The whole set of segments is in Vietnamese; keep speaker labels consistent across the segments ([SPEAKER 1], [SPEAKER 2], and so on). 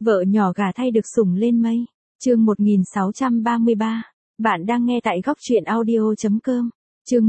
[SPEAKER 1] Vợ nhỏ gả thay được sủng lên mây. Chương 1633. Bạn đang nghe tại góc truyện audio.com. Chương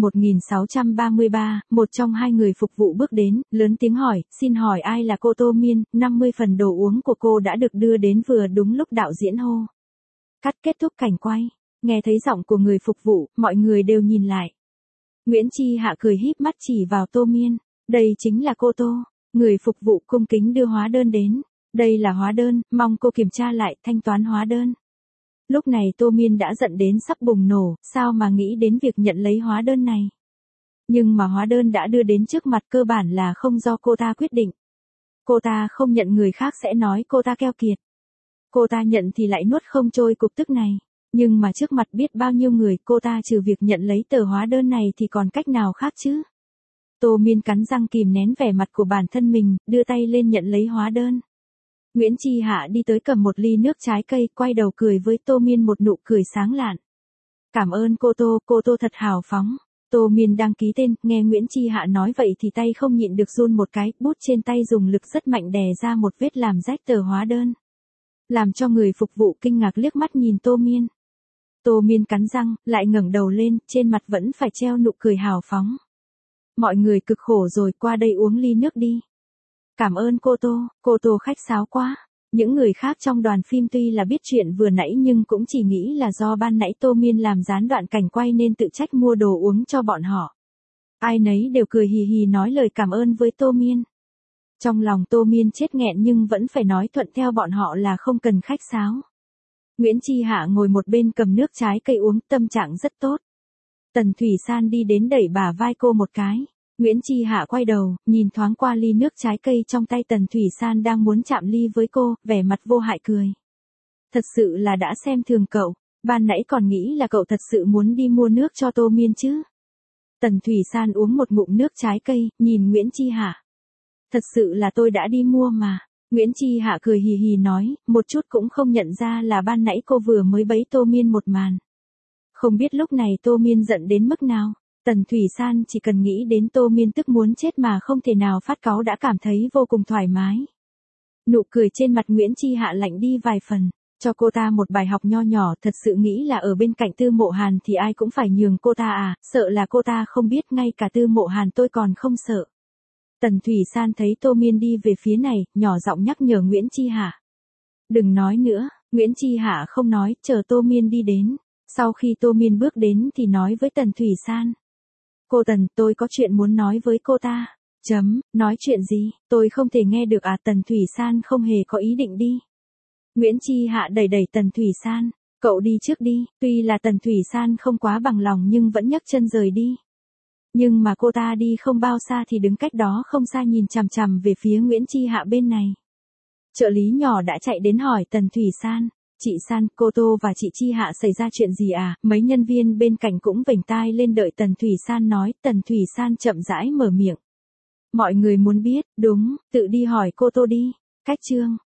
[SPEAKER 1] 1633, một trong hai người phục vụ bước đến, lớn tiếng hỏi, xin hỏi ai là cô Tô Miên, 50 phần đồ uống của cô đã được đưa đến vừa đúng lúc đạo diễn hô. Cắt kết thúc cảnh quay, nghe thấy giọng của người phục vụ, mọi người đều nhìn lại. Nguyễn Chi Hạ cười híp mắt chỉ vào Tô Miên, đây chính là cô Tô. Người phục vụ cung kính đưa hóa đơn đến. Đây là hóa đơn, mong cô kiểm tra lại, thanh toán hóa đơn. Lúc này Tô Miên đã giận đến sắp bùng nổ, sao mà nghĩ đến việc nhận lấy hóa đơn này. Nhưng mà hóa đơn đã đưa đến trước mặt, cơ bản là không do cô ta quyết định. Cô ta không nhận, người khác sẽ nói cô ta keo kiệt. Cô ta nhận thì lại nuốt không trôi cục tức này. Nhưng mà trước mặt biết bao nhiêu người, cô ta trừ việc nhận lấy tờ hóa đơn này thì còn cách nào khác chứ. Tô Miên cắn răng kìm nén vẻ mặt của bản thân mình, đưa tay lên nhận lấy hóa đơn. Nguyễn Chi Hạ đi tới cầm một ly nước trái cây, quay đầu cười với Tô Miên một nụ cười sáng lạn. Cảm ơn cô Tô thật hào phóng. Tô Miên đang ký tên, nghe Nguyễn Chi Hạ nói vậy thì tay không nhịn được run một cái, bút trên tay dùng lực rất mạnh đè ra một vết làm rách tờ hóa đơn. Làm cho người phục vụ kinh ngạc liếc mắt nhìn Tô Miên. Tô Miên cắn răng, lại ngẩng đầu lên, trên mặt vẫn phải treo nụ cười hào phóng. Mọi người cực khổ rồi, qua đây uống ly nước đi. Cảm ơn cô Tô khách sáo quá. Những người khác trong đoàn phim tuy là biết chuyện vừa nãy nhưng cũng chỉ nghĩ là do ban nãy Tô Miên làm gián đoạn cảnh quay nên tự trách mua đồ uống cho bọn họ. Ai nấy đều cười hì hì nói lời cảm ơn với Tô Miên. Trong lòng Tô Miên chết nghẹn nhưng vẫn phải nói thuận theo bọn họ là không cần khách sáo. Nguyễn Chi Hạ ngồi một bên cầm nước trái cây uống, tâm trạng rất tốt. Tần Thủy San đi đến đẩy bả vai cô một cái. Nguyễn Chi Hạ quay đầu, nhìn thoáng qua ly nước trái cây trong tay Tần Thủy San đang muốn chạm ly với cô, vẻ mặt vô hại cười. Thật sự là đã xem thường cậu, ban nãy còn nghĩ là cậu thật sự muốn đi mua nước cho Tô Miên chứ. Tần Thủy San uống một ngụm nước trái cây, nhìn Nguyễn Chi Hạ. Thật sự là tôi đã đi mua mà. Nguyễn Chi Hạ cười hì hì nói, một chút cũng không nhận ra là ban nãy cô vừa mới bẫy Tô Miên một màn. Không biết lúc này Tô Miên giận đến mức nào. Tần Thủy San chỉ cần nghĩ đến Tô Miên tức muốn chết mà không thể nào phát cáu đã cảm thấy vô cùng thoải mái. Nụ cười trên mặt Nguyễn Chi Hạ lạnh đi vài phần, cho cô ta một bài học nho nhỏ, thật sự nghĩ là ở bên cạnh Tư Mộ Hàn thì ai cũng phải nhường cô ta à, sợ là cô ta không biết ngay cả Tư Mộ Hàn tôi còn không sợ. Tần Thủy San thấy Tô Miên đi về phía này, nhỏ giọng nhắc nhở Nguyễn Chi Hạ. Đừng nói nữa, Nguyễn Chi Hạ không nói, chờ Tô Miên đi đến. Sau khi Tô Miên bước đến thì nói với Tần Thủy San. Cô Tần, tôi có chuyện muốn nói với cô ta. Nói chuyện gì, tôi không thể nghe được à. Tần Thủy San không hề có ý định đi. Nguyễn Chi Hạ đẩy Tần Thủy San, cậu đi trước đi. Tuy là Tần Thủy San không quá bằng lòng nhưng vẫn nhấc chân rời đi. Nhưng mà cô ta đi không bao xa thì đứng cách đó không xa nhìn chằm chằm về phía Nguyễn Chi Hạ bên này. Trợ lý nhỏ đã chạy đến hỏi Tần Thủy San. Chị San, cô Tô và chị Chi Hạ xảy ra chuyện gì à? Mấy nhân viên bên cạnh cũng vểnh tai lên đợi Tần Thủy San nói. Tần Thủy San chậm rãi mở miệng. Mọi người muốn biết, đúng, tự đi hỏi cô Tô đi. Cách chương